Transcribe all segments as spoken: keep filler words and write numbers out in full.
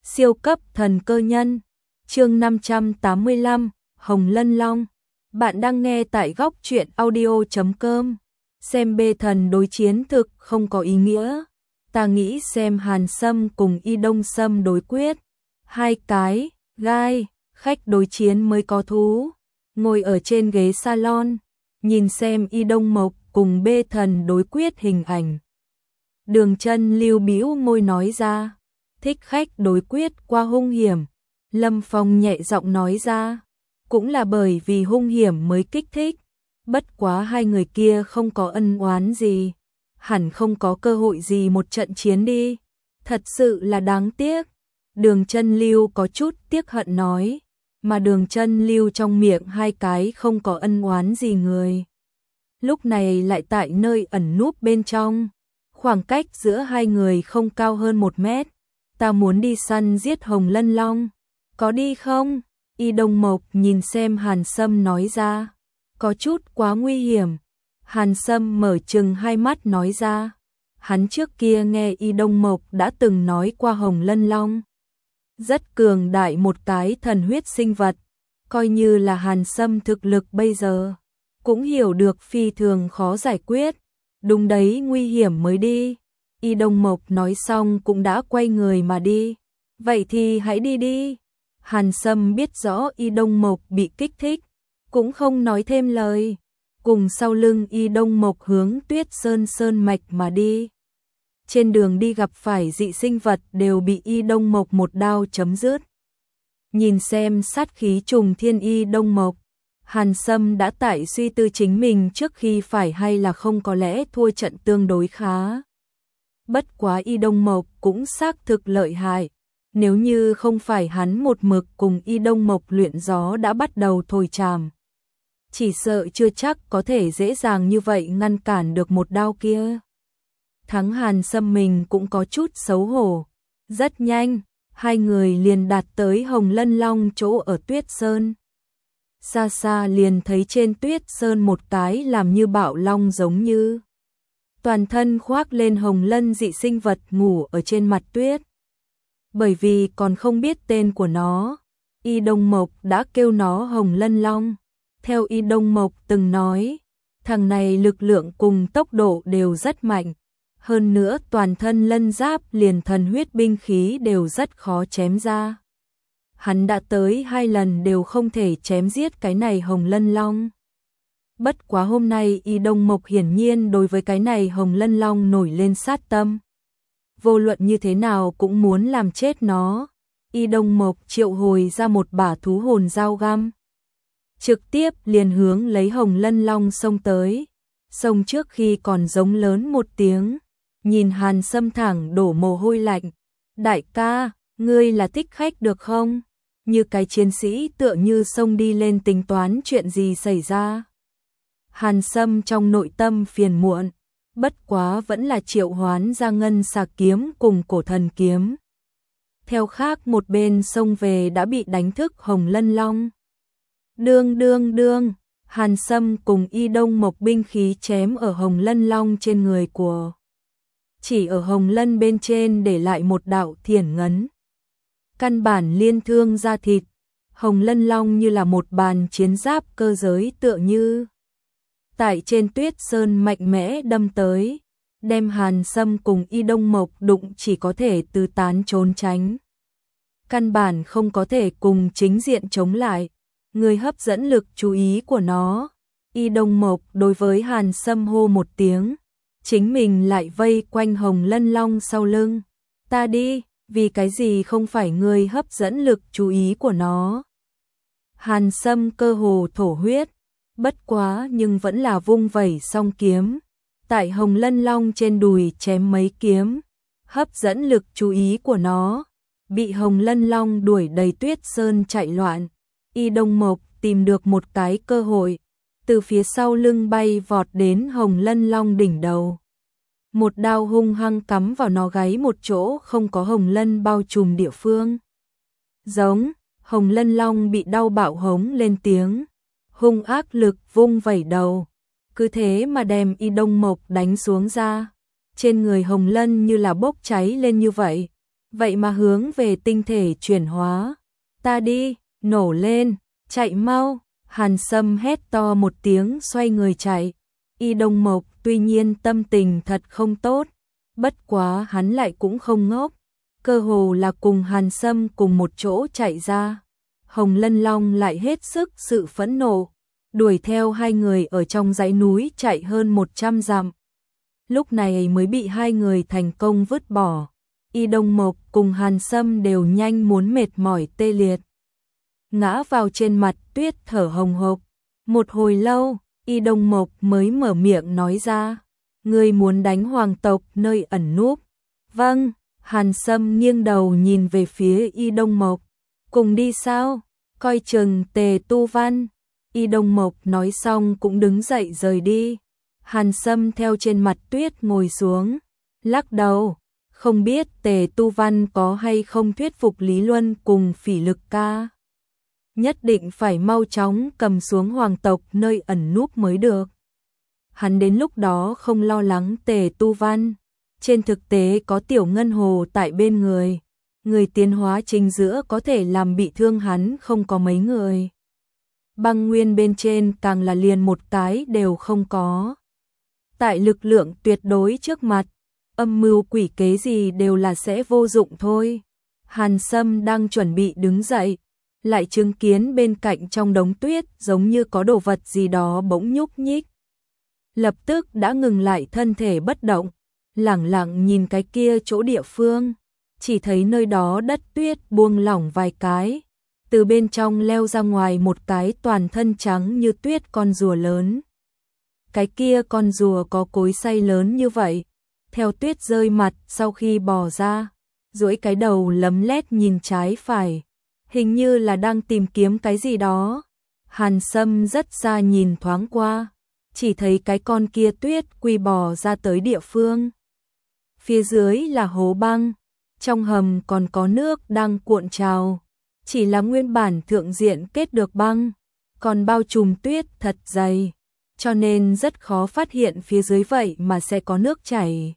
Siêu cấp thần cơ nhân. Chương năm trăm tám mươi lăm, Hồng Lân Long. Bạn đang nghe tại góc truyện audio chấm com. Xem bê thần đối chiến thực không có ý nghĩa. Ta nghĩ xem Hàn Sâm cùng Y Đông Sâm đối quyết. Hai cái, gai, khách đối chiến mới có thú. Ngồi ở trên ghế salon, nhìn xem Y Đông Mộc cùng bê thần đối quyết hình ảnh. Đường Chân lưu bĩu môi nói ra, thích khách đối quyết qua hung hiểm. Lâm Phong nhẹ giọng nói ra, cũng là bởi vì hung hiểm mới kích thích. Bất quá hai người kia không có ân oán gì, hẳn không có cơ hội gì một trận chiến đi. Thật sự là đáng tiếc. Đường Chân lưu có chút tiếc hận nói, mà Đường Chân lưu trong miệng hai cái không có ân oán gì người. Lúc này lại tại nơi ẩn núp bên trong. Khoảng cách giữa hai người không cao hơn một mét. Ta muốn đi săn giết Hồng Lân Long. Có đi không? Y Đông Mộc nhìn xem Hàn Sâm nói ra. Có chút quá nguy hiểm. Hàn Sâm mở trừng hai mắt nói ra. Hắn trước kia nghe Y Đông Mộc đã từng nói qua Hồng Lân Long. Rất cường đại một cái thần huyết sinh vật. Coi như là Hàn Sâm thực lực bây giờ, cũng hiểu được phi thường khó giải quyết. Đúng đấy, nguy hiểm mới đi. Y Đông Mộc nói xong cũng đã quay người mà đi. Vậy thì hãy đi đi. Hàn Sâm biết rõ Y Đông Mộc bị kích thích, cũng không nói thêm lời. Cùng sau lưng Y Đông Mộc hướng Tuyết Sơn Sơn mạch mà đi. Trên đường đi gặp phải dị sinh vật đều bị Y Đông Mộc một đao chấm dứt. Nhìn xem sát khí trùng thiên Y Đông Mộc, Hàn Sâm đã tại suy tư chính mình trước khi phải hay là không có lẽ thua trận tương đối khá. Bất quá Y Đông Mộc cũng xác thực lợi hại. Nếu như không phải hắn một mực cùng Y Đông Mộc luyện gió đã bắt đầu thổi tràm, chỉ sợ chưa chắc có thể dễ dàng như vậy ngăn cản được một đao kia. Thắng Hàn Sâm mình cũng có chút xấu hổ. Rất nhanh, hai người liền đạt tới Hồng Lân Long chỗ ở Tuyết Sơn. Xa xa liền thấy trên Tuyết Sơn một cái làm như bạo long giống như toàn thân khoác lên hồng lân dị sinh vật ngủ ở trên mặt tuyết. Bởi vì còn không biết tên của nó, Y Đông Mộc đã kêu nó Hồng Lân Long. Theo Y Đông Mộc từng nói, thằng này lực lượng cùng tốc độ đều rất mạnh. Hơn nữa toàn thân lân giáp liền thần huyết binh khí đều rất khó chém ra. Hắn đã tới hai lần đều không thể chém giết cái này Hồng Lân Long. Bất quá hôm nay Y Đông Mộc hiển nhiên đối với cái này Hồng Lân Long nổi lên sát tâm. Vô luận như thế nào cũng muốn làm chết nó. Y Đông Mộc triệu hồi ra một bả thú hồn dao găm, trực tiếp liền hướng lấy Hồng Lân Long xông tới. Xông trước khi còn giống lớn một tiếng, nhìn Hàn Sâm thẳng đổ mồ hôi lạnh. Đại ca, ngươi là thích khách được không? Như cái chiến sĩ tựa như xông đi lên tính toán chuyện gì xảy ra. Hàn Sâm trong nội tâm phiền muộn, bất quá vẫn là triệu hoán ra ngân xà kiếm cùng cổ thần kiếm. Theo khác một bên xông về đã bị đánh thức Hồng Lân Long. Đương đương đương, Hàn Sâm cùng Y Đông Mộc binh khí chém ở Hồng Lân Long trên người của. Chỉ ở Hồng Lân bên trên để lại một đạo thiển ngấn. Căn bản liên thương da thịt. Hồng Lân Long như là một bàn chiến giáp cơ giới tựa như tại trên Tuyết Sơn mạnh mẽ đâm tới, đem Hàn Sâm cùng Y Đông Mộc đụng chỉ có thể tứ tán trốn tránh. Căn bản không có thể cùng chính diện chống lại. Người hấp dẫn lực chú ý của nó. Y Đông Mộc đối với Hàn Sâm hô một tiếng, chính mình lại vây quanh Hồng Lân Long sau lưng. Ta đi, vì cái gì không phải người hấp dẫn lực chú ý của nó? Hàn Sâm cơ hồ thổ huyết. Bất quá nhưng vẫn là vung vẩy song kiếm, tại Hồng Lân Long trên đùi chém mấy kiếm, hấp dẫn lực chú ý của nó. Bị Hồng Lân Long đuổi đầy Tuyết Sơn chạy loạn, Y Đông Mộc tìm được một cái cơ hội, từ phía sau lưng bay vọt đến Hồng Lân Long đỉnh đầu. Một đao hung hăng cắm vào nó gáy một chỗ không có hồng lân bao trùm địa phương. Giống, Hồng Lân Long bị đau bạo hống lên tiếng, hung ác lực vung vẩy đầu, cứ thế mà đem Y Đông Mộc đánh xuống ra. Trên người Hồng Lân như là bốc cháy lên như vậy, vậy mà hướng về tinh thể chuyển hóa. Ta đi, nổ lên, chạy mau, Hàn Sâm hét to một tiếng xoay người chạy. Y Đông Mộc tuy nhiên tâm tình thật không tốt, bất quá hắn lại cũng không ngốc, cơ hồ là cùng Hàn Sâm cùng một chỗ chạy ra. Hồng Lân Long lại hết sức sự phẫn nộ, đuổi theo hai người ở trong dãy núi chạy hơn một trăm dặm. Lúc này mới bị hai người thành công vứt bỏ. Y Đông Mộc cùng Hàn Sâm đều nhanh muốn mệt mỏi tê liệt, ngã vào trên mặt tuyết thở hồng hộc. Một hồi lâu, Y Đông Mộc mới mở miệng nói ra, ngươi muốn đánh hoàng tộc nơi ẩn núp. Vâng, Hàn Sâm nghiêng đầu nhìn về phía Y Đông Mộc, cùng đi sao, coi chừng Tề Tu Văn. Y Đông Mộc nói xong cũng đứng dậy rời đi. Hàn Sâm theo trên mặt tuyết ngồi xuống, lắc đầu, không biết Tề Tu Văn có hay không thuyết phục Lý Luân cùng Phỉ Lực ca. Nhất định phải mau chóng cầm xuống hoàng tộc nơi ẩn núp mới được. Hắn đến lúc đó không lo lắng Tề Tu Văn, trên thực tế có Tiểu Ngân Hồ tại bên người, người tiến hóa chính giữa có thể làm bị thương hắn không có mấy người. Băng Nguyên bên trên càng là liền một cái đều không có. Tại lực lượng tuyệt đối trước mặt, âm mưu quỷ kế gì đều là sẽ vô dụng thôi. Hàn Sâm đang chuẩn bị đứng dậy, lại chứng kiến bên cạnh trong đống tuyết giống như có đồ vật gì đó bỗng nhúc nhích. Lập tức đã ngừng lại thân thể bất động, lẳng lặng nhìn cái kia chỗ địa phương, chỉ thấy nơi đó đất tuyết buông lỏng vài cái, từ bên trong leo ra ngoài một cái toàn thân trắng như tuyết con rùa lớn. Cái kia con rùa có cối xay lớn như vậy, theo tuyết rơi mặt sau khi bò ra, duỗi cái đầu lấm lét nhìn trái phải, hình như là đang tìm kiếm cái gì đó. Hàn Sâm rất xa nhìn thoáng qua, chỉ thấy cái con kia tuyết quy bò ra tới địa phương. Phía dưới là hố băng, trong hầm còn có nước đang cuộn trào, chỉ là nguyên bản thượng diện kết được băng, còn bao trùm tuyết thật dày, cho nên rất khó phát hiện phía dưới vậy mà sẽ có nước chảy.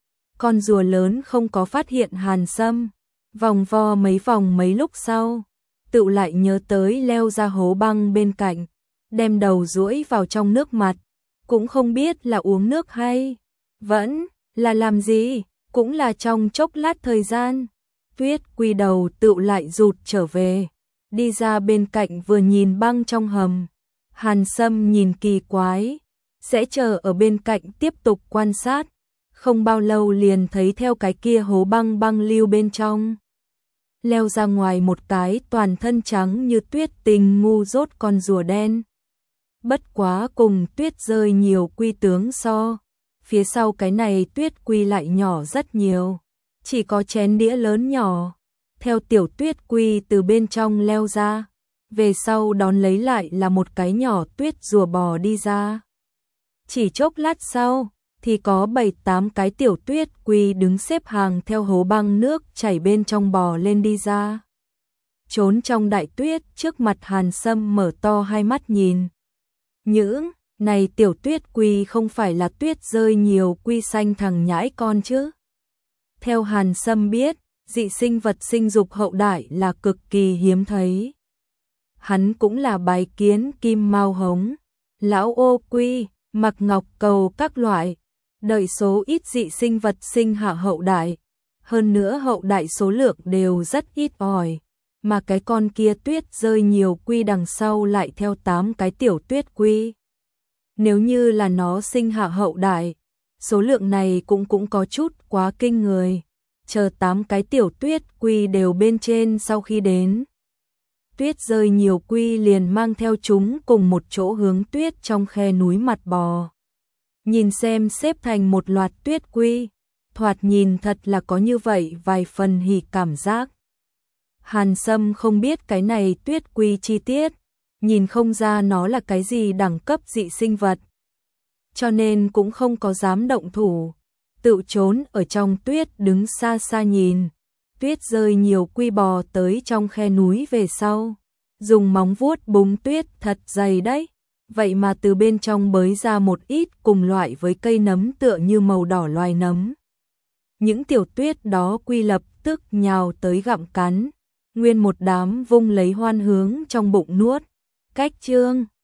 Con rùa lớn không có phát hiện Hàn Sâm, vòng vo mấy vòng mấy lúc sau, tự lại nhớ tới leo ra hố băng bên cạnh, đem đầu duỗi vào trong nước mặt, cũng không biết là uống nước hay vẫn là làm gì, cũng là trong chốc lát thời gian, tuyết quy đầu tự lại rụt trở về, đi ra bên cạnh vừa nhìn băng trong hầm. Hàn Sâm nhìn kỳ quái, sẽ chờ ở bên cạnh tiếp tục quan sát, không bao lâu liền thấy theo cái kia hố băng băng lưu bên trong, leo ra ngoài một cái toàn thân trắng như tuyết tình ngu dốt con rùa đen. Bất quá cùng tuyết rơi nhiều quy tướng so, phía sau cái này tuyết quy lại nhỏ rất nhiều, chỉ có chén đĩa lớn nhỏ. Theo tiểu tuyết quy từ bên trong leo ra, về sau đón lấy lại là một cái nhỏ tuyết rùa bò đi ra. Chỉ chốc lát sau, thì có bảy tám cái tiểu tuyết quy đứng xếp hàng theo hố băng nước chảy bên trong bò lên đi ra. Trốn trong đại tuyết trước mặt Hàn Sâm mở to hai mắt nhìn. Những này tiểu tuyết quy không phải là tuyết rơi nhiều quy xanh thằng nhãi con chứ. Theo Hàn Sâm biết, dị sinh vật sinh dục hậu đại là cực kỳ hiếm thấy. Hắn cũng là bái kiến kim mao hống, lão ô quy, mặc ngọc cầu các loại, đợi số ít dị sinh vật sinh hạ hậu đại. Hơn nữa hậu đại số lượng đều rất ít ỏi, mà cái con kia tuyết rơi nhiều quy đằng sau lại theo tám cái tiểu tuyết quy. Nếu như là nó sinh hạ hậu đại, số lượng này cũng cũng có chút quá kinh người. Chờ tám cái tiểu tuyết quy đều bên trên sau khi đến, tuyết rơi nhiều quy liền mang theo chúng cùng một chỗ hướng tuyết trong khe núi mặt bò. Nhìn xem xếp thành một loạt tuyết quy, thoạt nhìn thật là có như vậy vài phần hỉ cảm giác. Hàn Sâm không biết cái này tuyết quy chi tiết, nhìn không ra nó là cái gì đẳng cấp dị sinh vật, cho nên cũng không có dám động thủ, tự trốn ở trong tuyết đứng xa xa nhìn. Tuyết rơi nhiều quy bò tới trong khe núi về sau, dùng móng vuốt búng tuyết thật dày đấy, vậy mà từ bên trong bới ra một ít cùng loại với cây nấm tựa như màu đỏ loài nấm. những tiểu tuyết đó quy lập tức nhào tới gặm cắn, nguyên một đám vung lấy hoan hướng trong bụng nuốt. Cách chương